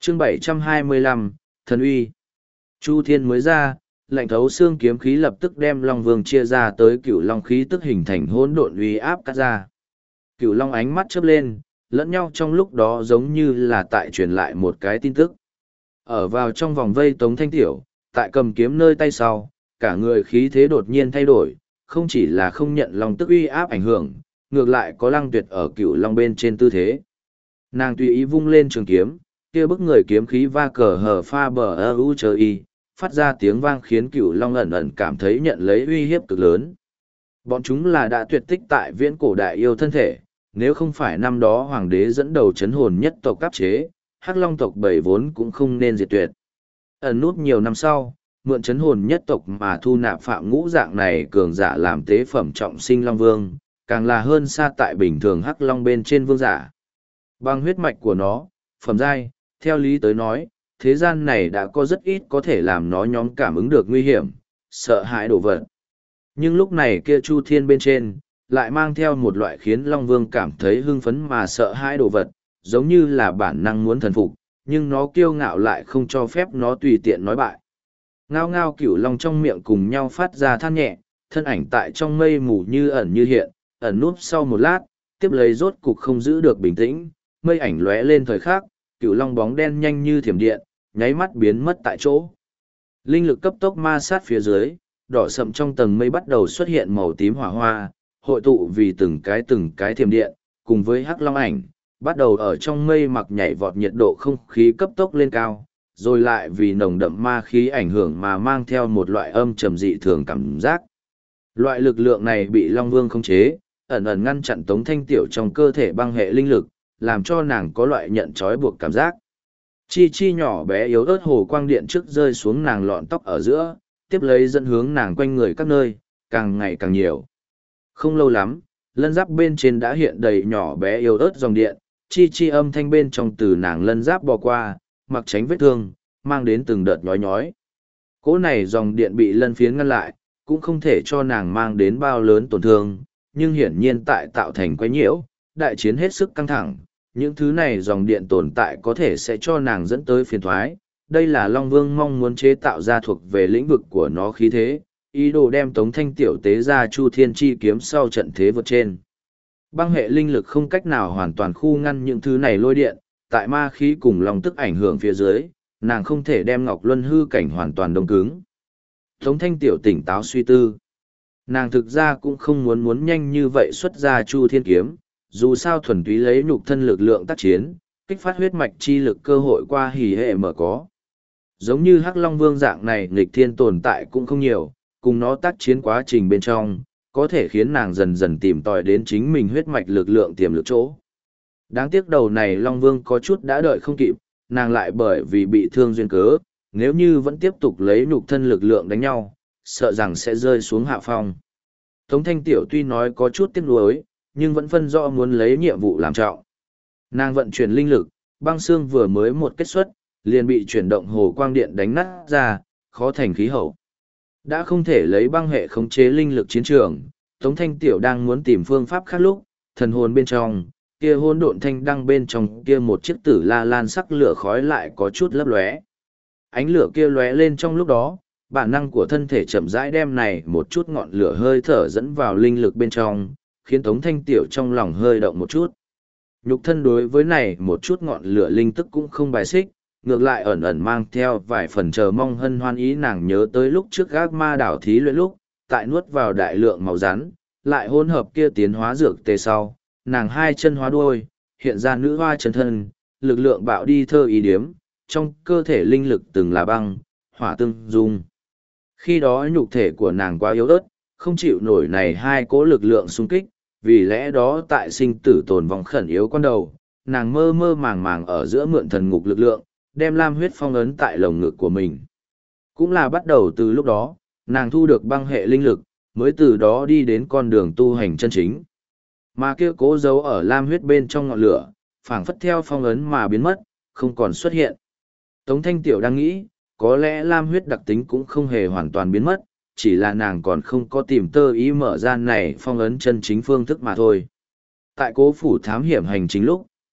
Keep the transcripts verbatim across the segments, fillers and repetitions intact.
chương bảy trăm hai mươi lăm, thần uy. Chu thiên mới ra, lạnh thấu xương kiếm khí lập tức đem Long Vương chia ra tới cửu long khí tức hình thành hỗn độn uy áp cắt ra. Cửu long ánh mắt chớp lên, lẫn nhau trong lúc đó giống như là tại truyền lại một cái tin tức. Ở vào trong vòng vây Tống Thanh Tiểu, tại cầm kiếm nơi tay sau, cả người khí thế đột nhiên thay đổi, không chỉ là không nhận long tức uy áp ảnh hưởng, ngược lại có Lăng Tuyệt ở cửu long bên trên tư thế. Nàng tùy ý vung lên trường kiếm, kia bức người kiếm khí va cờ hờ pha bờ ơ u chờ y, phát ra tiếng vang khiến cửu long ẩn ẩn cảm thấy nhận lấy uy hiếp cực lớn. Bọn chúng là đã tuyệt tích tại viễn cổ đại yêu thân thể, nếu không phải năm đó hoàng đế dẫn đầu chấn hồn nhất tộc cấp chế, hắc long tộc bảy vốn cũng không nên diệt tuyệt. Ẩn nút nhiều năm sau, mượn chấn hồn nhất tộc mà thu nạp phạm ngũ dạng này cường giả làm tế phẩm trọng sinh long vương, càng là hơn xa tại bình thường hắc long bên trên vương giả. Bằng huyết mạch của nó, phẩm giai, theo lý tới nói, thế gian này đã có rất ít có thể làm nó nhóm cảm ứng được nguy hiểm, sợ hãi đổ vật. Nhưng lúc này kia Chu Thiên bên trên, lại mang theo một loại khiến Long Vương cảm thấy hưng phấn mà sợ hãi đồ vật, giống như là bản năng muốn thần phục, nhưng nó kiêu ngạo lại không cho phép nó tùy tiện nói bại. Ngao ngao cửu long trong miệng cùng nhau phát ra than nhẹ, thân ảnh tại trong mây mù như ẩn như hiện, ẩn núp sau một lát, tiếp lấy rốt cục không giữ được bình tĩnh, mây ảnh lóe lên thời khắc, cửu long bóng đen nhanh như thiểm điện, nháy mắt biến mất tại chỗ. Linh lực cấp tốc ma sát phía dưới, đỏ sậm trong tầng mây bắt đầu xuất hiện màu tím hỏa hoa, hội tụ vì từng cái từng cái thiểm điện, cùng với hắc long ảnh, bắt đầu ở trong mây mặc nhảy vọt, nhiệt độ không khí cấp tốc lên cao, rồi lại vì nồng đậm ma khí ảnh hưởng mà mang theo một loại âm trầm dị thường cảm giác. Loại lực lượng này bị Long Vương khống chế, ẩn ẩn ngăn chặn Tống Thanh Tiểu trong cơ thể băng hệ linh lực, làm cho nàng có loại nhận trói buộc cảm giác. Chi chi nhỏ bé yếu ớt hồ quang điện trước rơi xuống nàng lọn tóc ở giữa, tiếp lấy dẫn hướng nàng quanh người các nơi, càng ngày càng nhiều. Không lâu lắm, lân giáp bên trên đã hiện đầy nhỏ bé yếu ớt dòng điện, chi chi âm thanh bên trong từ nàng lân giáp bò qua, mặc tránh vết thương, mang đến từng đợt nhói nhói. Cỗ này dòng điện bị lân phiến ngăn lại, cũng không thể cho nàng mang đến bao lớn tổn thương, nhưng hiển nhiên tại tạo thành quấy nhiễu, đại chiến hết sức căng thẳng, những thứ này dòng điện tồn tại có thể sẽ cho nàng dẫn tới phiền thoái. Đây là Long Vương mong muốn chế tạo ra thuộc về lĩnh vực của nó khí thế, ý đồ đem Tống Thanh Tiểu tế ra Chu Thiên Chi kiếm sau trận thế vượt trên. Băng hệ linh lực không cách nào hoàn toàn khu ngăn những thứ này lôi điện, tại ma khí cùng long tức ảnh hưởng phía dưới, nàng không thể đem Ngọc Luân hư cảnh hoàn toàn đông cứng. Tống Thanh Tiểu tỉnh táo suy tư. Nàng thực ra cũng không muốn muốn nhanh như vậy xuất ra Chu Thiên kiếm, dù sao thuần túy lấy nhục thân lực lượng tác chiến, kích phát huyết mạch chi lực cơ hội qua hỉ hệ mở có. Giống như Hắc Long Vương dạng này nghịch thiên tồn tại cũng không nhiều, cùng nó tác chiến quá trình bên trong, có thể khiến nàng dần dần tìm tòi đến chính mình huyết mạch lực lượng tiềm lực chỗ. Đáng tiếc đầu này Long Vương có chút đã đợi không kịp, nàng lại bởi vì bị thương duyên cớ, nếu như vẫn tiếp tục lấy nhục thân lực lượng đánh nhau, sợ rằng sẽ rơi xuống hạ phong. Tống Thanh Tiểu tuy nói có chút tiếc nuối, nhưng vẫn phân rõ muốn lấy nhiệm vụ làm trọng. Nàng vận chuyển linh lực, băng xương vừa mới một kết xuất, liền bị chuyển động hồ quang điện đánh nát ra, khó thành khí hậu. Đã không thể lấy băng hệ khống chế linh lực chiến trường, Tống Thanh Tiểu đang muốn tìm phương pháp khác lúc, thần hồn bên trong, kia hỗn độn thanh đăng bên trong kia một chiếc tử la lan sắc lửa khói lại có chút lấp lóe. Ánh lửa kia lóe lên trong lúc đó, bản năng của thân thể chậm rãi đem này một chút ngọn lửa hơi thở dẫn vào linh lực bên trong, khiến Tống Thanh Tiểu trong lòng hơi động một chút. Nhục thân đối với này một chút ngọn lửa linh tức cũng không bài xích, ngược lại ẩn ẩn mang theo vài phần chờ mong hân hoan ý. Nàng nhớ tới lúc trước gác ma đảo thí luyện lúc, tại nuốt vào đại lượng màu rắn, lại hỗn hợp kia tiến hóa dược tê sau, nàng hai chân hóa đuôi, hiện ra nữ hoa chân thân, lực lượng bạo đi thơ ý điếm, trong cơ thể linh lực từng là băng, hỏa tương dung. Khi đó nhục thể của nàng quá yếu ớt, không chịu nổi này hai cỗ lực lượng xung kích, vì lẽ đó tại sinh tử tồn vong khẩn yếu con đầu, nàng mơ mơ màng màng ở giữa mượn thần ngục lực lượng, đem lam huyết phong ấn tại lồng ngực của mình. Cũng là bắt đầu từ lúc đó, nàng thu được băng hệ linh lực, mới từ đó đi đến con đường tu hành chân chính. Mà kia cố giấu ở lam huyết bên trong ngọn lửa, phảng phất theo phong ấn mà biến mất, không còn xuất hiện. Tống Thanh Tiểu đang nghĩ, có lẽ lam huyết đặc tính cũng không hề hoàn toàn biến mất, chỉ là nàng còn không có tìm tơ ý mở ra này phong ấn chân chính phương thức mà thôi. Tại cố phủ thám hiểm hành chính lúc,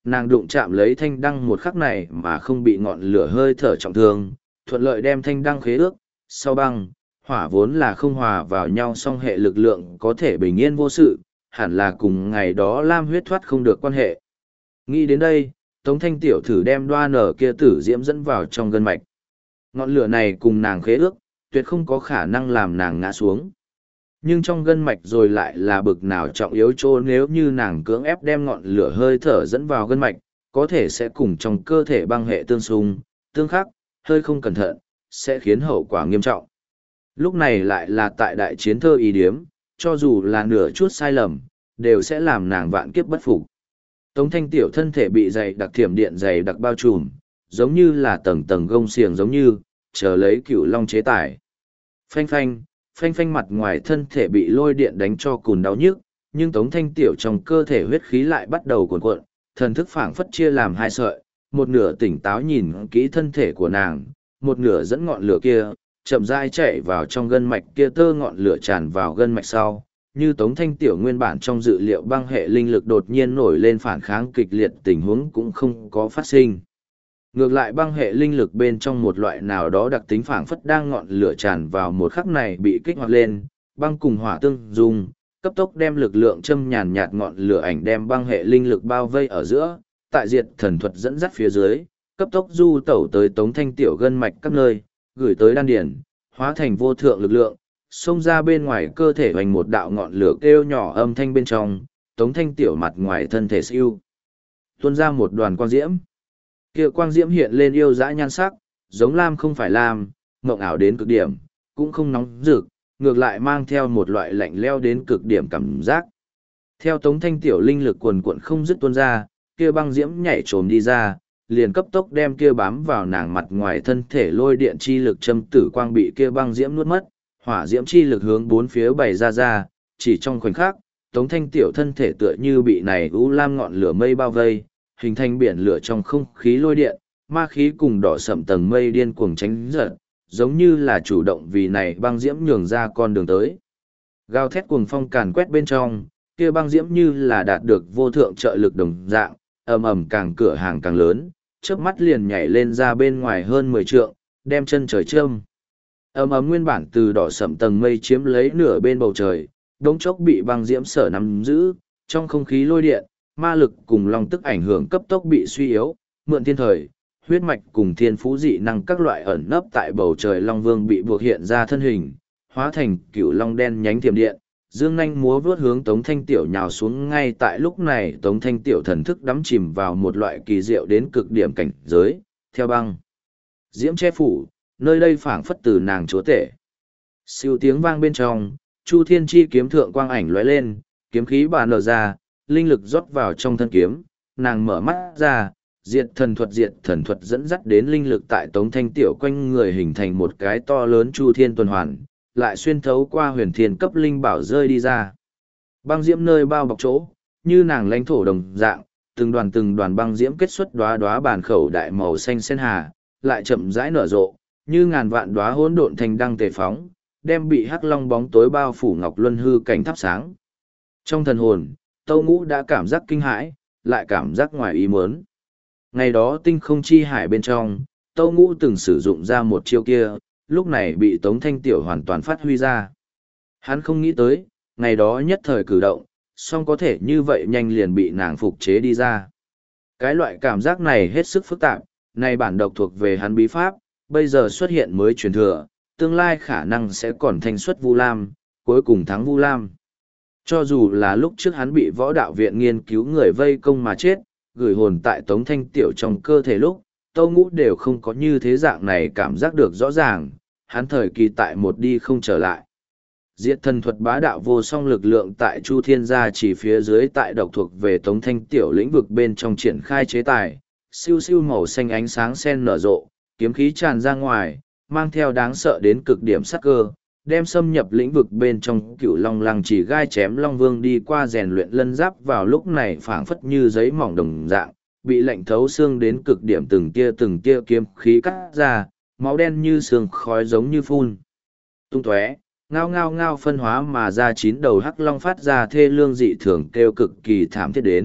nàng đụng chạm lấy thanh đăng một khắc này mà không bị ngọn lửa hơi thở trọng thương, thuận lợi đem thanh đăng khế ước, sau băng, hỏa vốn là không hòa vào nhau song hệ lực lượng có thể bình yên vô sự, hẳn là cùng ngày đó lam huyết thoát không được quan hệ. Nghĩ đến đây, Tống Thanh tiểu thử đem đoa nở kia tử diễm dẫn vào trong gân mạch. Ngọn lửa này cùng nàng khế ước, tuyệt không có khả năng làm nàng ngã xuống. Nhưng trong gân mạch rồi lại là bực nào trọng yếu chỗ, nếu như nàng cưỡng ép đem ngọn lửa hơi thở dẫn vào gân mạch, có thể sẽ cùng trong cơ thể băng hệ tương xung, tương khắc, hơi không cẩn thận, sẽ khiến hậu quả nghiêm trọng. Lúc này lại là tại đại chiến thơ ý điếm, cho dù là nửa chút sai lầm, đều sẽ làm nàng vạn kiếp bất phục. Tống Thanh tiểu thân thể bị dày đặc thiểm điện dày đặc bao trùm, giống như là tầng tầng gông xiềng giống như, chờ lấy cửu long chế tải. Phanh phanh, phanh phanh, mặt ngoài thân thể bị lôi điện đánh cho cùn đau nhức, nhưng Tống Thanh tiểu trong cơ thể huyết khí lại bắt đầu cuồn cuộn, thần thức phảng phất chia làm hai sợi, một nửa tỉnh táo nhìn kỹ thân thể của nàng, một nửa dẫn ngọn lửa kia, chậm rãi chạy vào trong gân mạch kia, tơ ngọn lửa tràn vào gân mạch sau, như Tống Thanh tiểu nguyên bản trong dự liệu băng hệ linh lực đột nhiên nổi lên phản kháng kịch liệt, tình huống cũng không có phát sinh. Ngược lại băng hệ linh lực bên trong một loại nào đó đặc tính phảng phất đang ngọn lửa tràn vào một khắc này bị kích hoạt lên, băng cùng hỏa tương dung, cấp tốc đem lực lượng châm nhàn nhạt ngọn lửa ảnh đem băng hệ linh lực bao vây ở giữa, tại diệt thần thuật dẫn dắt phía dưới, cấp tốc du tẩu tới Tống Thanh tiểu gân mạch các nơi, gửi tới đan điển, hóa thành vô thượng lực lượng, xông ra bên ngoài cơ thể hoành một đạo ngọn lửa kêu nhỏ âm thanh bên trong, Tống Thanh tiểu mặt ngoài thân thể siêu tuôn ra một đoàn quang diễm. Kia quang diễm hiện lên yêu dã nhan sắc, giống lam không phải lam, mộng ảo đến cực điểm, cũng không nóng rực, ngược lại mang theo một loại lạnh leo đến cực điểm cảm giác. Theo Tống Thanh tiểu linh lực cuồn cuộn không dứt tuôn ra, kia băng diễm nhảy trồm đi ra, liền cấp tốc đem kia bám vào nàng mặt ngoài thân thể lôi điện chi lực châm tử quang bị kia băng diễm nuốt mất, hỏa diễm chi lực hướng bốn phía bày ra ra, chỉ trong khoảnh khắc, Tống Thanh tiểu thân thể tựa như bị này u lam ngọn lửa mây bao vây, hình thành biển lửa trong không khí lôi điện, ma khí cùng đỏ sậm tầng mây điên cuồng tránh giật, giống như là chủ động vì này băng diễm nhường ra con đường tới. Gào thét cuồng phong càn quét bên trong, kia băng diễm như là đạt được vô thượng trợ lực đồng dạng, ầm ầm càng cửa hàng càng lớn, chớp mắt liền nhảy lên ra bên ngoài hơn mười trượng, đem chân trời châm. Ầm ầm nguyên bản từ đỏ sậm tầng mây chiếm lấy nửa bên bầu trời, đống chốc bị băng diễm sở nắm giữ, trong không khí lôi điện, ma lực cùng long tức ảnh hưởng cấp tốc bị suy yếu, mượn thiên thời, huyết mạch cùng thiên phú dị năng các loại ẩn nấp tại bầu trời long vương bị buộc hiện ra thân hình, hóa thành cựu long đen nhánh thiểm điện, dương nanh múa vớt hướng Tống Thanh tiểu nhào xuống. Ngay tại lúc này Tống Thanh tiểu thần thức đắm chìm vào một loại kỳ diệu đến cực điểm cảnh giới, theo băng diễm che phủ, nơi đây phảng phất từ nàng chúa tể. Siêu tiếng vang bên trong, Chu Thiên chi kiếm thượng quang ảnh lóe lên, kiếm khí bà nở ra, linh lực rót vào trong thân kiếm, nàng mở mắt ra, diệt thần thuật diệt thần thuật dẫn dắt đến linh lực tại Tống Thanh tiểu quanh người hình thành một cái to lớn Chu Thiên tuần hoàn, lại xuyên thấu qua huyền thiên cấp linh bảo rơi đi ra. Băng diễm nơi bao bọc chỗ, như nàng lãnh thổ đồng dạng, từng đoàn từng đoàn băng diễm kết xuất đóa đóa bản khẩu đại màu xanh sen hà, lại chậm rãi nở rộ, như ngàn vạn đóa hỗn độn thành đăng tề phóng, đem bị hắc long bóng tối bao phủ ngọc luân hư cảnh thắp sáng. Trong thần hồn, Tâu Ngũ đã cảm giác kinh hãi, lại cảm giác ngoài ý muốn. Ngày đó tinh không chi hải bên trong, Tâu Ngũ từng sử dụng ra một chiêu kia, lúc này bị Tống Thanh tiểu hoàn toàn phát huy ra. Hắn không nghĩ tới, ngày đó nhất thời cử động, song có thể như vậy nhanh liền bị nàng phục chế đi ra. Cái loại cảm giác này hết sức phức tạp, này bản độc thuộc về hắn bí pháp, bây giờ xuất hiện mới truyền thừa, tương lai khả năng sẽ còn thanh xuất Vu Lam, cuối cùng thắng Vu Lam. Cho dù là lúc trước hắn bị võ đạo viện nghiên cứu người vây công mà chết, gửi hồn tại Tống Thanh tiểu trong cơ thể lúc, Tâu Ngũ đều không có như thế dạng này cảm giác được rõ ràng, hắn thời kỳ tại một đi không trở lại. Diệt thần thuật bá đạo vô song lực lượng tại Chu Thiên gia chỉ phía dưới tại độc thuộc về Tống Thanh tiểu lĩnh vực bên trong triển khai chế tài, siêu siêu màu xanh ánh sáng sen nở rộ, kiếm khí tràn ra ngoài, mang theo đáng sợ đến cực điểm sắc cơ, đem xâm nhập lĩnh vực bên trong cựu long lăng chỉ gai chém long vương đi qua rèn luyện lân giáp vào lúc này phảng phất như giấy mỏng đồng dạng, bị lạnh thấu xương đến cực điểm, từng tia từng tia kiếm khí cắt ra, máu đen như sương khói giống như phun tung tóe, ngao ngao ngao phân hóa mà ra chín đầu hắc long phát ra thê lương dị thường kêu cực kỳ thảm thiết đến,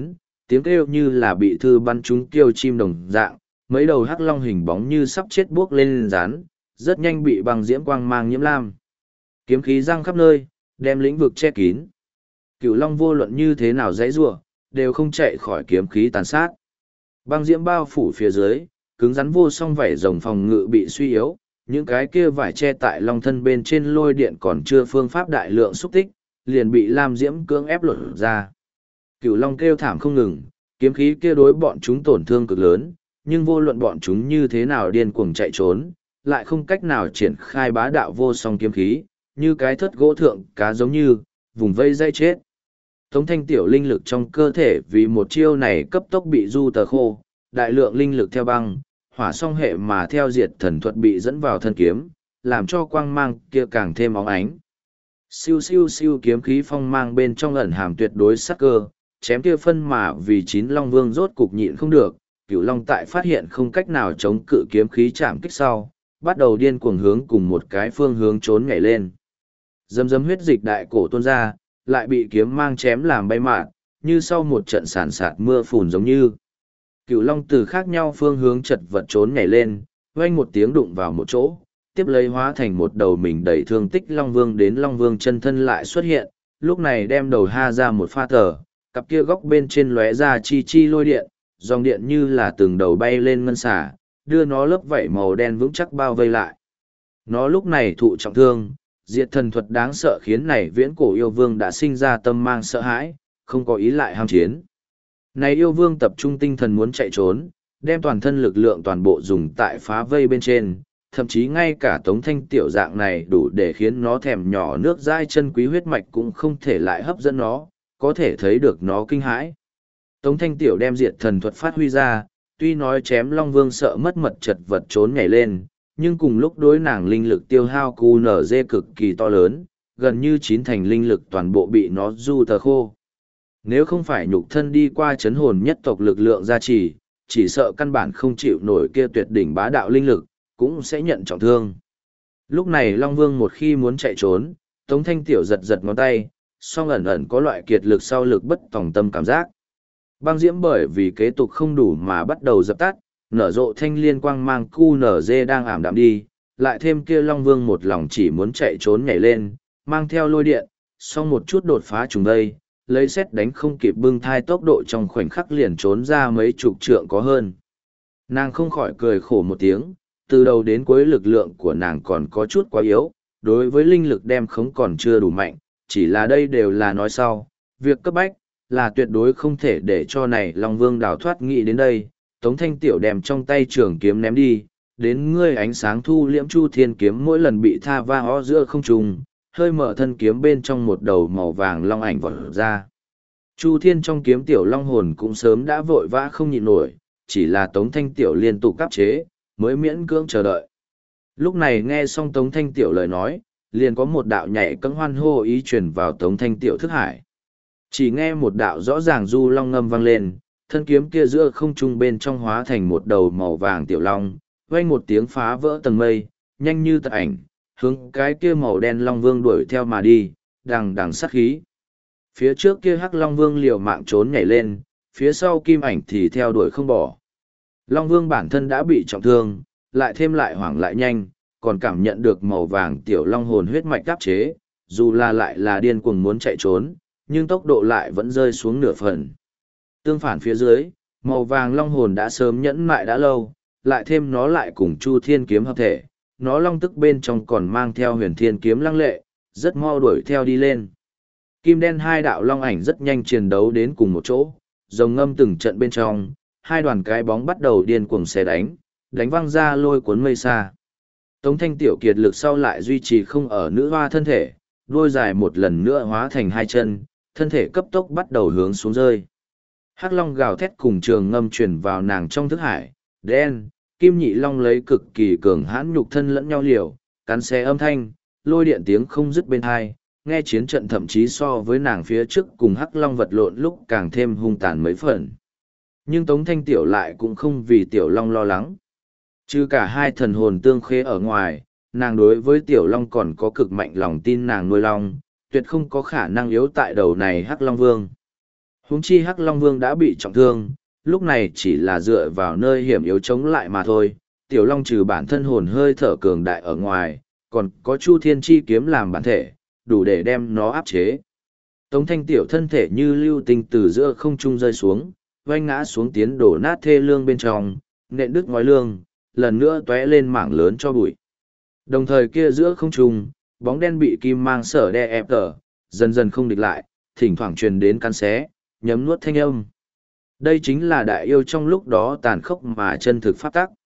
tiếng kêu như là bị thư bắn trúng kêu chim đồng dạng, mấy đầu hắc long hình bóng như sắp chết buốc lên rán, rất nhanh bị băng diễm quang mang nhiễm lam. Kiếm khí răng khắp nơi, đem lĩnh vực che kín. Cửu long vô luận như thế nào dãy rủa, đều không chạy khỏi kiếm khí tàn sát. Băng diễm bao phủ phía dưới, cứng rắn vô song vảy rồng phòng ngự bị suy yếu, những cái kia vải che tại long thân bên trên lôi điện còn chưa phương pháp đại lượng xúc tích, liền bị lam diễm cưỡng ép lột ra. Cửu long kêu thảm không ngừng, kiếm khí kia đối bọn chúng tổn thương cực lớn, nhưng vô luận bọn chúng như thế nào điên cuồng chạy trốn, lại không cách nào triển khai bá đạo vô song kiếm khí, như cái thất gỗ thượng cá giống như, vùng vây dây chết. Tống thanh tiểu linh lực trong cơ thể vì một chiêu này cấp tốc bị du tờ khô, đại lượng linh lực theo băng, hỏa song hệ mà theo diệt thần thuật bị dẫn vào thân kiếm, làm cho quang mang kia càng thêm óng ánh. Siêu siêu siêu kiếm khí phong mang bên trong ẩn hàm tuyệt đối sắc cơ, chém kia phân mà vì chín long vương rốt cục nhịn không được, cửu long tại phát hiện không cách nào chống cự kiếm khí chạm kích sau, bắt đầu điên cuồng hướng cùng một cái phương hướng trốn nhảy lên. Dấm dấm huyết dịch đại cổ tuôn ra, lại bị kiếm mang chém làm bay mạt, như sau một trận sản sạt mưa phùn giống như. Cửu long từ khác nhau phương hướng chật vật trốn nhảy lên, vang một tiếng đụng vào một chỗ, tiếp lấy hóa thành một đầu mình đầy thương tích long vương đến long vương chân thân lại xuất hiện, lúc này đem đầu ha ra một pha tờ, cặp kia góc bên trên lóe ra chi chi lôi điện, dòng điện như là từng đầu bay lên ngân xả, đưa nó lớp vảy màu đen vững chắc bao vây lại. Nó lúc này thụ trọng thương, diệt thần thuật đáng sợ khiến này viễn cổ yêu vương đã sinh ra tâm mang sợ hãi, không có ý lại ham chiến. Này yêu vương tập trung tinh thần muốn chạy trốn, đem toàn thân lực lượng toàn bộ dùng tại phá vây bên trên, thậm chí ngay cả tống thanh tiểu dạng này đủ để khiến nó thèm nhỏ nước dai chân quý huyết mạch cũng không thể lại hấp dẫn nó, có thể thấy được nó kinh hãi. Tống thanh tiểu đem diệt thần thuật phát huy ra, tuy nói chém long vương sợ mất mật chật vật trốn nhảy lên, nhưng cùng lúc đối nàng linh lực tiêu hao cu nở dê cực kỳ to lớn, gần như chín thành linh lực toàn bộ bị nó du tờ khô. Nếu không phải nhục thân đi qua chấn hồn nhất tộc lực lượng gia trì, chỉ sợ căn bản không chịu nổi kia tuyệt đỉnh bá đạo linh lực, cũng sẽ nhận trọng thương. Lúc này Long Vương một khi muốn chạy trốn, Tống Thanh Tiểu giật giật ngón tay, song ẩn ẩn có loại kiệt lực sau lực bất tòng tâm cảm giác. Băng diễm bởi vì kế tục không đủ mà bắt đầu dập tắt, nở rộ thanh liên quang mang cu nở dê đang ảm đạm đi, lại thêm kia Long Vương một lòng chỉ muốn chạy trốn nhảy lên, mang theo lôi điện, song một chút đột phá trùng đây, lấy xét đánh không kịp bưng thai tốc độ trong khoảnh khắc liền trốn ra mấy chục trượng có hơn. Nàng không khỏi cười khổ một tiếng, từ đầu đến cuối lực lượng của nàng còn có chút quá yếu, đối với linh lực đem khống còn chưa đủ mạnh, chỉ là đây đều là nói sau, việc cấp bách, là tuyệt đối không thể để cho này Long Vương đào thoát nghĩ đến đây, Tống Thanh Tiểu đem trong tay trường kiếm ném đi, đến ngươi ánh sáng thu liễm chu thiên kiếm mỗi lần bị tha va ho giữa không trùng, hơi mở thân kiếm bên trong một đầu màu vàng long ảnh vọt ra. Chu thiên trong kiếm tiểu long hồn cũng sớm đã vội vã không nhịn nổi, chỉ là Tống Thanh Tiểu liên tục cáp chế, mới miễn cưỡng chờ đợi. Lúc này nghe xong Tống Thanh Tiểu lời nói, liền có một đạo nhảy cẫng hoan hô ý truyền vào Tống Thanh Tiểu thức hải. Chỉ nghe một đạo rõ ràng du long ngâm vang lên, thân kiếm kia giữa không trung bên trong hóa thành một đầu màu vàng tiểu long, vang một tiếng phá vỡ tầng mây, nhanh như tật ảnh, hướng cái kia màu đen long vương đuổi theo mà đi, đằng đằng sát khí. Phía trước kia hắc long vương liều mạng trốn nhảy lên, phía sau kim ảnh thì theo đuổi không bỏ. Long vương bản thân đã bị trọng thương, lại thêm lại hoảng lại nhanh, còn cảm nhận được màu vàng tiểu long hồn huyết mạch áp chế, dù là lại là điên cuồng muốn chạy trốn, nhưng tốc độ lại vẫn rơi xuống nửa phần. Tương phản phía dưới, màu vàng long hồn đã sớm nhẫn mại đã lâu, lại thêm nó lại cùng Chu Thiên kiếm hợp thể, nó long tức bên trong còn mang theo huyền thiên kiếm lăng lệ, rất mau đuổi theo đi lên. Kim đen hai đạo long ảnh rất nhanh chiến đấu đến cùng một chỗ, rồng ngâm từng trận bên trong, hai đoàn cái bóng bắt đầu điên cuồng xé đánh, đánh văng ra lôi cuốn mây xa. Tống Thanh Tiểu kiệt lực sau lại duy trì không ở nữ hoa thân thể, đuôi dài một lần nữa hóa thành hai chân, thân thể cấp tốc bắt đầu hướng xuống rơi. Hắc long gào thét cùng trường ngâm truyền vào nàng trong thức hải, đen, kim nhị long lấy cực kỳ cường hãn nhục thân lẫn nhau liều, cắn xé âm thanh, lôi điện tiếng không dứt bên hai, nghe chiến trận thậm chí so với nàng phía trước cùng hắc long vật lộn lúc càng thêm hung tàn mấy phần. Nhưng Tống Thanh Tiểu lại cũng không vì tiểu long lo lắng. Trừ cả hai thần hồn tương khế ở ngoài, nàng đối với tiểu long còn có cực mạnh lòng tin nàng nuôi long, tuyệt không có khả năng yếu tại đầu này hắc long vương. Huống chi Hắc Long Vương đã bị trọng thương, lúc này chỉ là dựa vào nơi hiểm yếu chống lại mà thôi. Tiểu Long trừ bản thân hồn hơi thở cường đại ở ngoài, còn có Chu Thiên Chi kiếm làm bản thể, đủ để đem nó áp chế. Tống Thanh Tiểu thân thể như lưu tinh từ giữa không trung rơi xuống, vanh ngã xuống tiến đổ nát thê lương bên trong, nện đứt ngói lương, lần nữa tóe lên mảng lớn cho bụi. Đồng thời kia giữa không trung, bóng đen bị kim mang sở đe ép tở, dần dần không địch lại, thỉnh thoảng truyền đến cắn xé, nhấm nuốt thanh âm. Đây chính là đại yêu trong lúc đó tàn khốc mà chân thực pháp tắc.